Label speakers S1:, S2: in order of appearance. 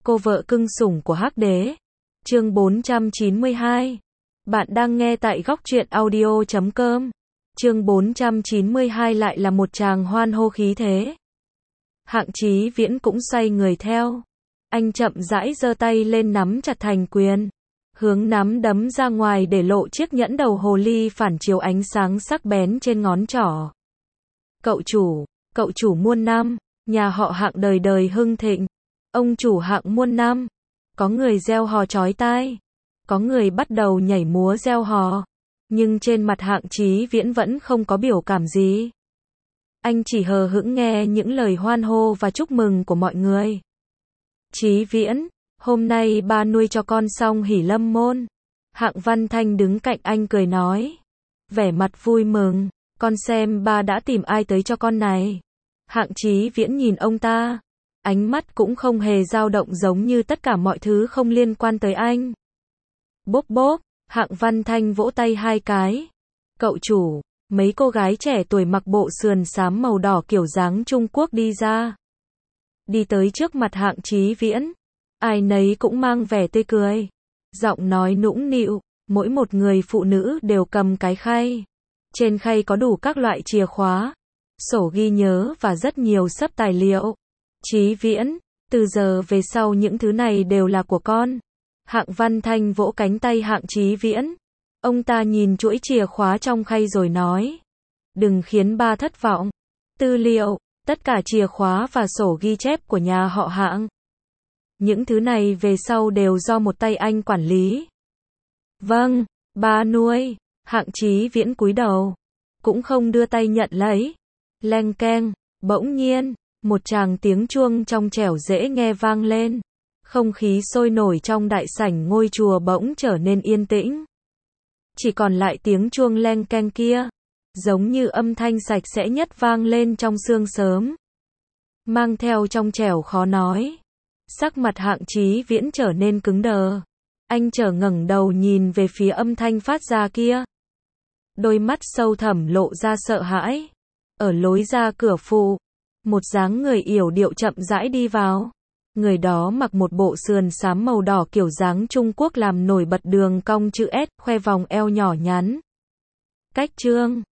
S1: cô vợ cưng sủng của Hắc Đế. Chương 492. Bạn đang nghe tại góc truyện audio.com. Chương 492 lại là một tràng hoan hô khí thế. Hạng Chí Viễn cũng xoay người theo. Anh chậm rãi giơ tay lên nắm chặt thành quyền, hướng nắm đấm ra ngoài để lộ chiếc nhẫn đầu hồ ly phản chiếu ánh sáng sắc bén trên ngón trỏ. Cậu chủ muôn năm, nhà họ Hạng đời đời hưng thịnh. Ông chủ Hạng muôn năm. Có người reo hò chói tai, có người bắt đầu nhảy múa reo hò, nhưng trên mặt Hạng Chí Viễn vẫn không có biểu cảm gì. Anh chỉ hờ hững nghe những lời hoan hô và chúc mừng của mọi người. Chí Viễn, hôm nay ba nuôi cho con xong hỉ lâm môn. Hạng Văn Thanh đứng cạnh anh cười nói, vẻ mặt vui mừng, con xem ba đã tìm ai tới cho con này. Hạng Chí Viễn nhìn ông ta, ánh mắt cũng không hề dao động giống như tất cả mọi thứ không liên quan tới anh. Bốp bốp, Hạng Văn Thanh vỗ tay hai cái. Cậu chủ, mấy cô gái trẻ tuổi mặc bộ sườn xám màu đỏ kiểu dáng Trung Quốc đi ra. Đi tới trước mặt Hạng Chí Viễn. Ai nấy cũng mang vẻ tươi cười. Giọng nói nũng nịu, mỗi một người phụ nữ đều cầm cái khay. Trên khay có đủ các loại chìa khóa, sổ ghi nhớ và rất nhiều xấp tài liệu. Chí Viễn, từ giờ về sau những thứ này đều là của con. Hạng Văn Thanh vỗ cánh tay Hạng Chí Viễn. Ông ta nhìn chuỗi chìa khóa trong khay rồi nói, đừng khiến ba thất vọng. Tư liệu, tất cả chìa khóa và sổ ghi chép của nhà họ Hạng. Những thứ này về sau đều do một tay anh quản lý. Vâng, ba nuôi. Hạng Chí Viễn cúi đầu, cũng không đưa tay nhận lấy. Leng keng, bỗng nhiên, một tràng tiếng chuông trong trẻo dễ nghe vang lên. Không khí sôi nổi trong đại sảnh ngôi chùa bỗng trở nên yên tĩnh. Chỉ còn lại tiếng chuông leng keng kia, giống như âm thanh sạch sẽ nhất vang lên trong sương sớm, mang theo trong trẻo khó nói. Sắc mặt Hạng Chí Viễn trở nên cứng đờ. Anh chợt ngẩng đầu nhìn về phía âm thanh phát ra kia. Đôi mắt sâu thẳm lộ ra sợ hãi. Ở lối ra cửa phụ, một dáng người yểu điệu chậm rãi đi vào. Người đó mặc một bộ sườn xám màu đỏ kiểu dáng Trung Quốc làm nổi bật đường cong chữ S, khoe vòng eo nhỏ nhắn. Cách chương